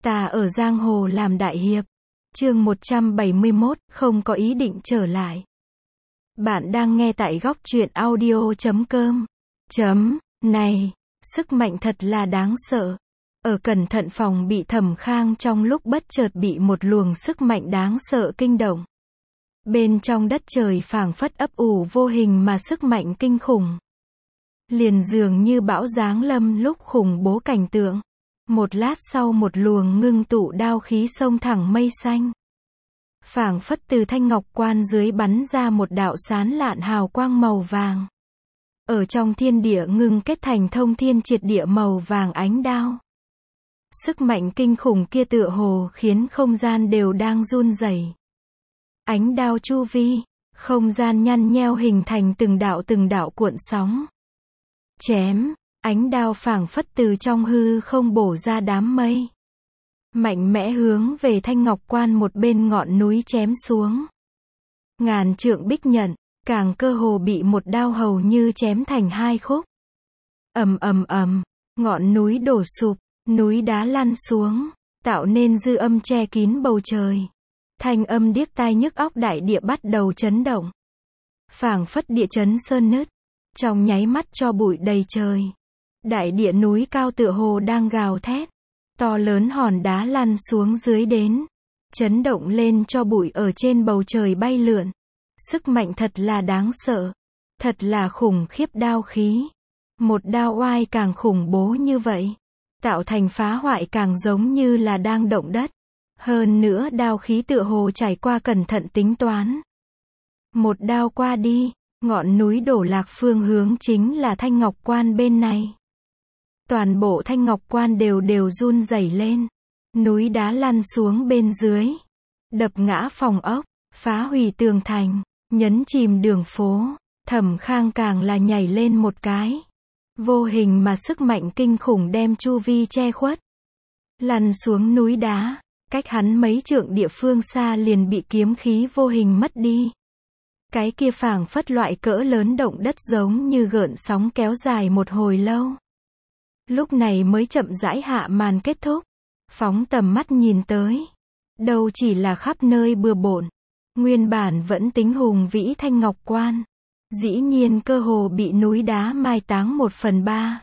Ta ở giang hồ làm đại hiệp. Chương 171, không có ý định trở lại. Bạn đang nghe tại góc truyện audio.com. Này, sức mạnh thật là đáng sợ. Ở cẩn thận phòng bị Thẩm Khang trong lúc bất chợt bị một luồng sức mạnh đáng sợ kinh động. Bên trong đất trời phảng phất ấp ủ vô hình mà sức mạnh kinh khủng. Liền dường như bão giáng lâm lúc khủng bố cảnh tượng. Một lát sau một luồng ngưng tụ đao khí xông thẳng mây xanh. Phảng phất từ thanh ngọc quan dưới bắn ra một đạo sán lạn hào quang màu vàng. Ở trong thiên địa ngưng kết thành thông thiên triệt địa màu vàng ánh đao. Sức mạnh kinh khủng kia tựa hồ khiến không gian đều đang run rẩy. Ánh đao chu vi, không gian nhăn nheo hình thành từng đạo cuộn sóng. Chém, ánh đao phảng phất từ trong hư không bổ ra đám mây. Mạnh mẽ hướng về thanh ngọc quan một bên ngọn núi chém xuống. Ngàn trượng bích nhận, càng cơ hồ bị một đao hầu như chém thành hai khúc. Ầm ầm ầm, ngọn núi đổ sụp, núi đá lăn xuống, tạo nên dư âm che kín bầu trời. Thanh âm điếc tai nhức óc đại địa bắt đầu chấn động. Phảng phất địa chấn sơn nứt, trong nháy mắt cho bụi đầy trời. Đại địa núi cao tựa hồ đang gào thét. To lớn hòn đá lăn xuống dưới đến. Chấn động lên cho bụi ở trên bầu trời bay lượn. Sức mạnh thật là đáng sợ. Thật là khủng khiếp đao khí. Một đao oai càng khủng bố như vậy. Tạo thành phá hoại càng giống như là đang động đất. Hơn nữa đao khí tựa hồ trải qua cẩn thận tính toán. Một đao qua đi, ngọn núi đổ lạc phương hướng chính là thanh ngọc quan bên này. Toàn bộ thanh ngọc quan đều run rẩy lên. Núi đá lăn xuống bên dưới. Đập ngã phòng ốc, phá hủy tường thành, nhấn chìm đường phố. Thẩm Khang càng là nhảy lên một cái. Vô hình mà sức mạnh kinh khủng đem chu vi che khuất. Lăn xuống núi đá, cách hắn mấy trượng địa phương xa liền bị kiếm khí vô hình mất đi. Cái kia phảng phất loại cỡ lớn động đất giống như gợn sóng kéo dài một hồi lâu. Lúc này mới chậm rãi hạ màn kết thúc. Phóng tầm mắt nhìn tới. Đâu chỉ là khắp nơi bừa bộn. Nguyên bản vẫn tính hùng vĩ thanh ngọc quan. Dĩ nhiên cơ hồ bị núi đá mai táng 1/3.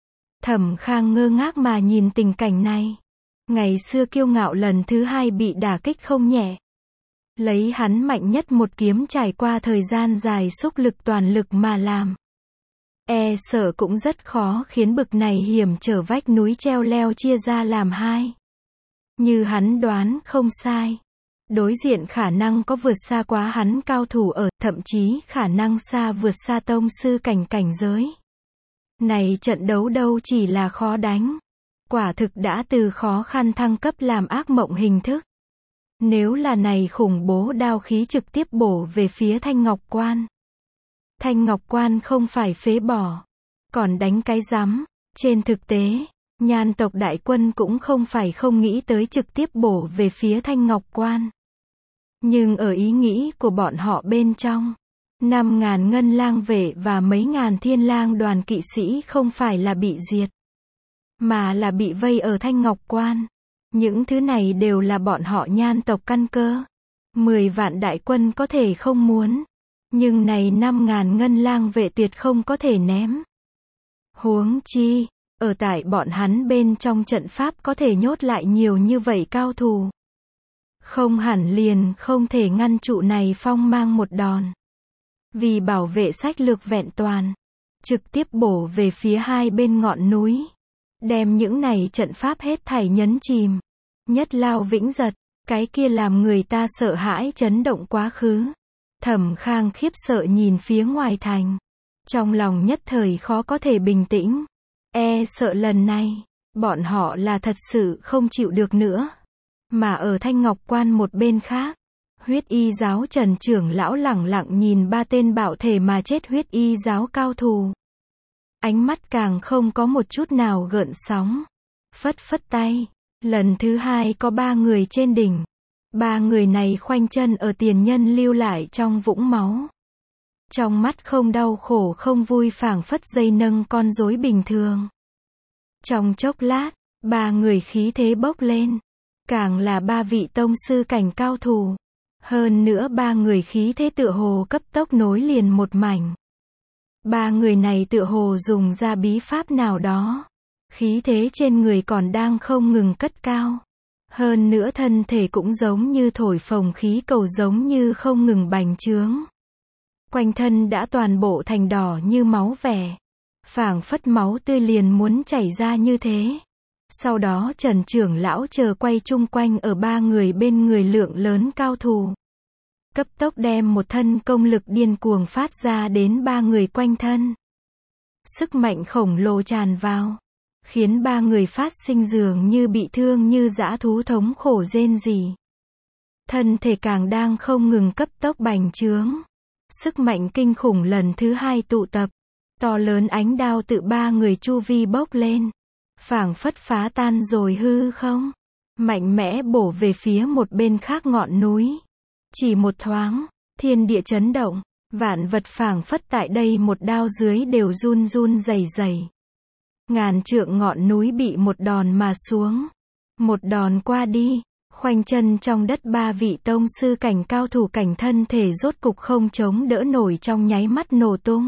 Thẩm Khang ngơ ngác mà nhìn tình cảnh này. Ngày xưa kiêu ngạo lần thứ hai bị đả kích không nhẹ. Lấy hắn mạnh nhất một kiếm trải qua thời gian dài xúc lực toàn lực mà làm. E sợ cũng rất khó khiến bực này hiểm trở vách núi treo leo chia ra làm hai. Như hắn đoán không sai. Đối diện khả năng có vượt xa quá hắn cao thủ ở, thậm chí khả năng xa vượt xa tông sư cảnh giới. Này trận đấu đâu chỉ là khó đánh. Quả thực đã từ khó khăn thăng cấp làm ác mộng hình thức. Nếu là này khủng bố đao khí trực tiếp bổ về phía thanh ngọc quan. Thanh ngọc quan không phải phế bỏ. Còn đánh cái rắm. Trên thực tế, Nhan tộc đại quân cũng không phải không nghĩ tới trực tiếp bổ về phía thanh ngọc quan. Nhưng ở ý nghĩ của bọn họ bên trong, 5.000 ngân lang vệ và mấy ngàn thiên lang đoàn kỵ sĩ không phải là bị diệt, mà là bị vây ở thanh ngọc quan. Những thứ này đều là bọn họ Nhan tộc căn cơ. 10 vạn đại quân có thể không muốn. Nhưng này 5.000 ngân lang vệ tuyệt không có thể ném. Huống chi, ở tại bọn hắn bên trong trận pháp có thể nhốt lại nhiều như vậy cao thủ. Không hẳn liền không thể ngăn trụ này phong mang một đòn. Vì bảo vệ sách lược vẹn toàn, trực tiếp bổ về phía hai bên ngọn núi. Đem những này trận pháp hết thảy nhấn chìm. Nhất lao vĩnh giật, cái kia làm người ta sợ hãi chấn động quá khứ. Thẩm Khang khiếp sợ nhìn phía ngoài thành. Trong lòng nhất thời khó có thể bình tĩnh. E sợ lần này, bọn họ là thật sự không chịu được nữa. Mà ở thanh ngọc quan một bên khác, huyết y giáo Trần trưởng lão lẳng lặng nhìn ba tên bạo thể mà chết huyết y giáo cao thủ. Ánh mắt càng không có một chút nào gợn sóng. Phất phất tay, lần thứ hai có 3 người trên đỉnh. 3 người này khoanh chân ở tiền nhân lưu lại trong vũng máu. Trong mắt không đau khổ không vui phảng phất dây nâng con rối bình thường. Trong chốc lát, 3 người khí thế bốc lên, Càng là ba vị tông sư cảnh cao thủ. Hơn nữa ba người khí thế tựa hồ cấp tốc nối liền một mảnh. Ba người này tựa hồ dùng ra bí pháp nào đó. Khí thế trên người còn đang không ngừng cất cao. Hơn nữa thân thể cũng giống như thổi phồng khí cầu giống như không ngừng bành trướng. Quanh thân đã toàn bộ thành đỏ như máu vẻ. Phảng phất máu tươi liền muốn chảy ra như thế. Sau đó Trần trưởng lão chờ quay chung quanh ở ba người bên người lượng lớn cao thủ. Cấp tốc đem một thân công lực điên cuồng phát ra đến ba người quanh thân. Sức mạnh khổng lồ tràn vào. Khiến ba người phát sinh dường như bị thương như dã thú thống khổ rên rỉ. Thân thể càng đang không ngừng cấp tốc bành trướng. Sức mạnh kinh khủng lần thứ hai tụ tập. To lớn ánh đao tự ba người chu vi bốc lên. Phảng phất phá tan rồi hư không. Mạnh mẽ bổ về phía một bên khác ngọn núi. Chỉ một thoáng, thiên địa chấn động. Vạn vật phảng phất tại đây một đao dưới đều run run rẩy rẩy. Ngàn trượng ngọn núi bị một đòn mà xuống. Một đòn qua đi, khoanh chân trong đất ba vị tông sư cảnh cao thủ cảnh thân thể rốt cục không chống đỡ nổi trong nháy mắt nổ tung.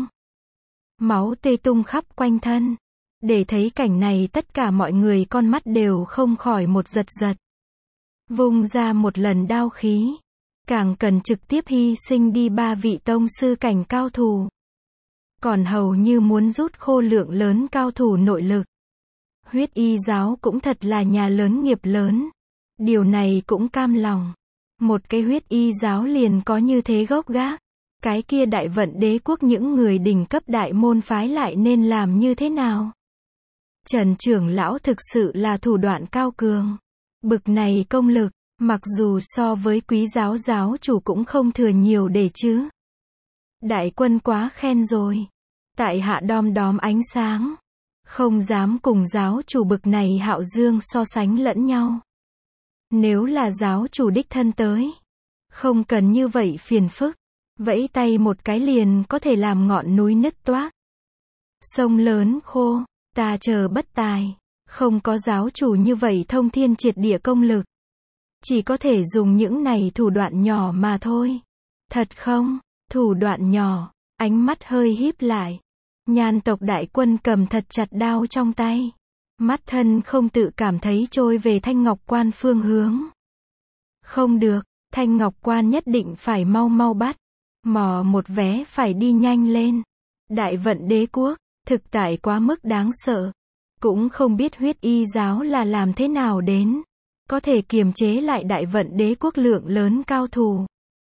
Máu tê tung khắp quanh thân. Để thấy cảnh này tất cả mọi người con mắt đều không khỏi một giật giật. Vung ra một lần đao khí. Càng cần trực tiếp hy sinh đi ba vị tông sư cảnh cao thủ. Còn hầu như muốn rút khô lượng lớn cao thủ nội lực. Huyết y giáo cũng thật là nhà lớn nghiệp lớn. Điều này cũng cam lòng. Một cái huyết y giáo liền có như thế gốc gác. Cái kia đại vận đế quốc những người đỉnh cấp đại môn phái lại nên làm như thế nào? Trần trưởng lão thực sự là thủ đoạn cao cường. Bực này công lực, mặc dù so với quý giáo giáo chủ cũng không thừa nhiều để chứ. Đại quân quá khen rồi. Tại hạ đom đóm ánh sáng. Không dám cùng giáo chủ bực này hạo dương so sánh lẫn nhau. Nếu là giáo chủ đích thân tới. Không cần như vậy phiền phức. Vẫy tay một cái liền có thể làm ngọn núi nứt toác. Sông lớn khô, ta chờ bất tài. Không có giáo chủ như vậy thông thiên triệt địa công lực. Chỉ có thể dùng những này thủ đoạn nhỏ mà thôi. Thật không? Thủ đoạn nhỏ. Ánh mắt hơi híp lại. Nhan tộc đại quân cầm thật chặt đao trong tay. Mắt thân không tự cảm thấy trôi về Thanh Ngọc Quan phương hướng. Không được, Thanh Ngọc Quan nhất định phải mau mau bắt. Mò một vé phải đi nhanh lên. Đại vận đế quốc, thực tại quá mức đáng sợ. Cũng không biết huyết y giáo là làm thế nào đến. Có thể kiềm chế lại đại vận đế quốc lượng lớn cao thủ.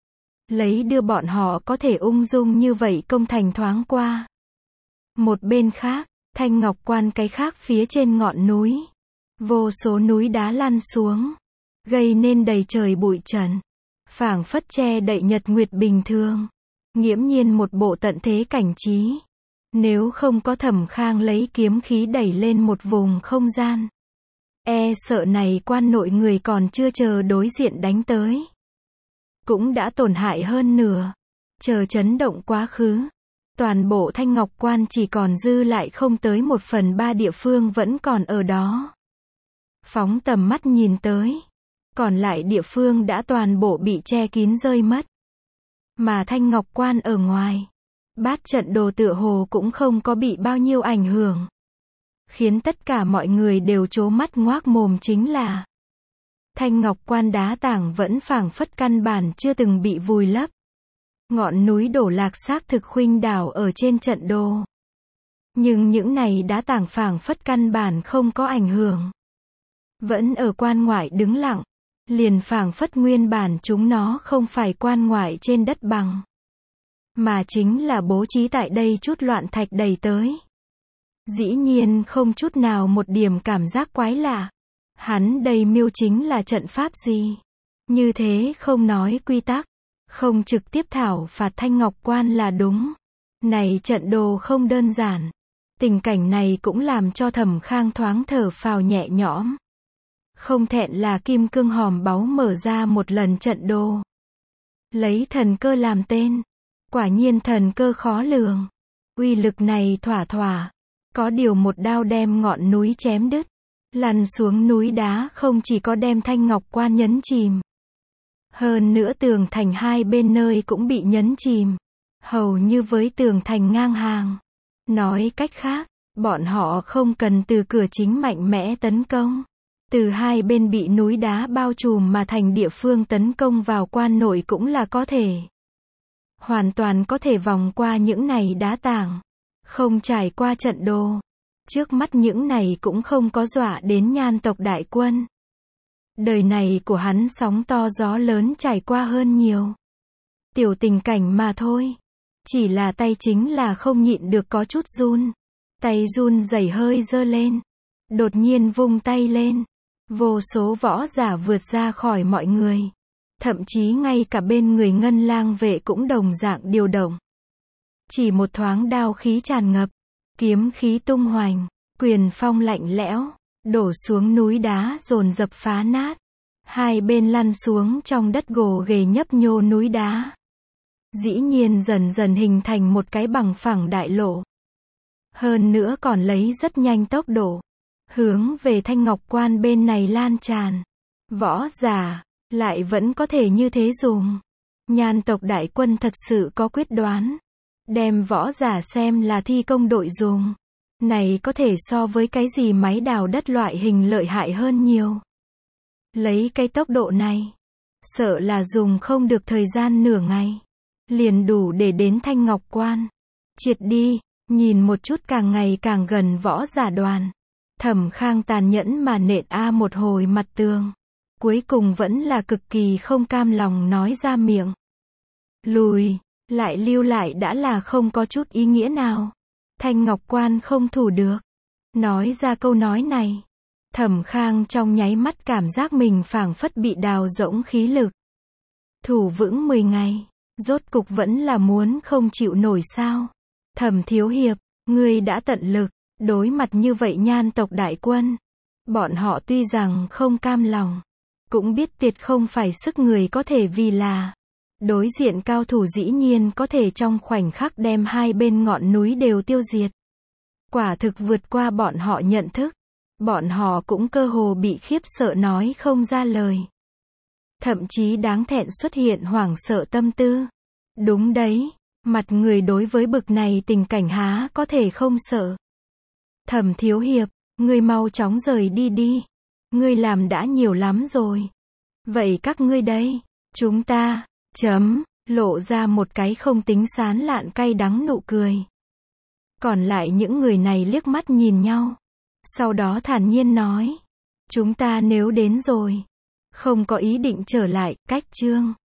Lấy đưa bọn họ có thể ung dung như vậy công thành thoáng qua. Một bên khác, Thanh Ngọc Quan cái khác phía trên ngọn núi. Vô số núi đá lăn xuống. Gây nên đầy trời bụi trần. Phảng phất che đậy nhật nguyệt bình thường. Nghiễm nhiên một bộ tận thế cảnh trí. Nếu không có Thẩm Khang lấy kiếm khí đẩy lên một vùng không gian. E sợ này quan nội người còn chưa chờ đối diện đánh tới. Cũng đã tổn hại hơn nửa. Chờ chấn động quá khứ. Toàn bộ Thanh Ngọc Quan chỉ còn dư lại không tới 1/3 địa phương vẫn còn ở đó. Phóng tầm mắt nhìn tới. Còn lại địa phương đã toàn bộ bị che kín rơi mất. Mà Thanh Ngọc Quan ở ngoài. Bát trận đồ tựa hồ cũng không có bị bao nhiêu ảnh hưởng. Khiến tất cả mọi người đều trố mắt ngoác mồm chính là. Thanh Ngọc Quan đá tảng vẫn phảng phất căn bản chưa từng bị vùi lấp. Ngọn núi đổ lạc xác thực khuynh đảo ở trên trận đồ. Nhưng những này đá tảng phảng phất căn bản không có ảnh hưởng. Vẫn ở quan ngoại đứng lặng. Liền phảng phất nguyên bản chúng nó không phải quan ngoại trên đất bằng. Mà chính là bố trí tại đây chút loạn thạch đầy tới. Dĩ nhiên không chút nào một điểm cảm giác quái lạ. Hắn đây miêu chính là trận pháp gì? Như thế không nói quy tắc. Không trực tiếp thảo phạt Thanh Ngọc Quan là đúng. Này trận đồ không đơn giản. Tình cảnh này cũng làm cho Thẩm Khang thoáng thở phào nhẹ nhõm. Không thẹn là kim cương hòm báu mở ra một lần trận đồ. Lấy thần cơ làm tên. Quả nhiên thần cơ khó lường. Uy lực này thỏa thỏa. Có điều một đao đem ngọn núi chém đứt. Lăn xuống núi đá không chỉ có đem Thanh Ngọc Quan nhấn chìm. Hơn nữa tường thành hai bên nơi cũng bị nhấn chìm. Hầu như với tường thành ngang hàng. Nói cách khác, bọn họ không cần từ cửa chính mạnh mẽ tấn công. Từ hai bên bị núi đá bao trùm mà thành địa phương tấn công vào quan nội cũng là có thể. Hoàn toàn có thể vòng qua những này đá tảng. Không trải qua trận đồ. Trước mắt những này cũng không có dọa đến Nhan tộc đại quân. Đời này của hắn sóng to gió lớn trải qua hơn nhiều. Tiểu tình cảnh mà thôi. Chỉ là tay chính là không nhịn được có chút run. Tay run rẩy hơi giơ lên. Đột nhiên vung tay lên. Vô số võ giả vượt ra khỏi mọi người. Thậm chí ngay cả bên người Ngân Lang vệ cũng đồng dạng điều động. Chỉ một thoáng đao khí tràn ngập. Kiếm khí tung hoành. Quyền phong lạnh lẽo. Đổ xuống núi đá dồn dập phá nát. Hai bên lăn xuống trong đất gồ ghề nhấp nhô núi đá. Dĩ nhiên dần dần hình thành một cái bằng phẳng đại lộ. Hơn nữa còn lấy rất nhanh tốc độ. Hướng về Thanh Ngọc Quan bên này lan tràn. Võ giả, lại vẫn có thể như thế dùng. Nhan tộc đại quân thật sự có quyết đoán. Đem võ giả xem là thi công đội dùng. Này có thể so với cái gì máy đào đất loại hình lợi hại hơn nhiều. Lấy cái tốc độ này, sợ là dùng không được thời gian nửa ngày. Liền đủ để đến Thanh Ngọc Quan. Triệt đi, nhìn một chút càng ngày càng gần võ giả đoàn. Thẩm Khang tàn nhẫn mà nện một hồi mặt tường. Cuối cùng vẫn là cực kỳ không cam lòng nói ra miệng. Lùi, lại lưu lại đã là không có chút ý nghĩa nào. Thanh Ngọc Quan không thủ được. Nói ra câu nói này. Thẩm Khang trong nháy mắt cảm giác mình phảng phất bị đào rỗng khí lực. Thủ vững 10 ngày. Rốt cục vẫn là muốn không chịu nổi sao. Thẩm thiếu hiệp, ngươi đã tận lực. Đối mặt như vậy Nhan tộc đại quân. Bọn họ tuy rằng không cam lòng. Cũng biết tiệt không phải sức người có thể vì là. Đối diện cao thủ dĩ nhiên có thể trong khoảnh khắc đem hai bên ngọn núi đều tiêu diệt. Quả thực vượt qua bọn họ nhận thức. Bọn họ cũng cơ hồ bị khiếp sợ nói không ra lời. Thậm chí đáng thẹn xuất hiện hoảng sợ tâm tư. Đúng đấy, mặt người đối với bực này tình cảnh há có thể không sợ. Thẩm thiếu hiệp, ngươi mau chóng rời đi đi. Ngươi làm đã nhiều lắm rồi. Vậy các ngươi đây, chúng ta, lộ ra một cái không tính sán lạn cay đắng nụ cười. Còn lại những người này liếc mắt nhìn nhau. Sau đó thản nhiên nói. Chúng ta nếu đến rồi. Không có ý định trở lại, cách chương.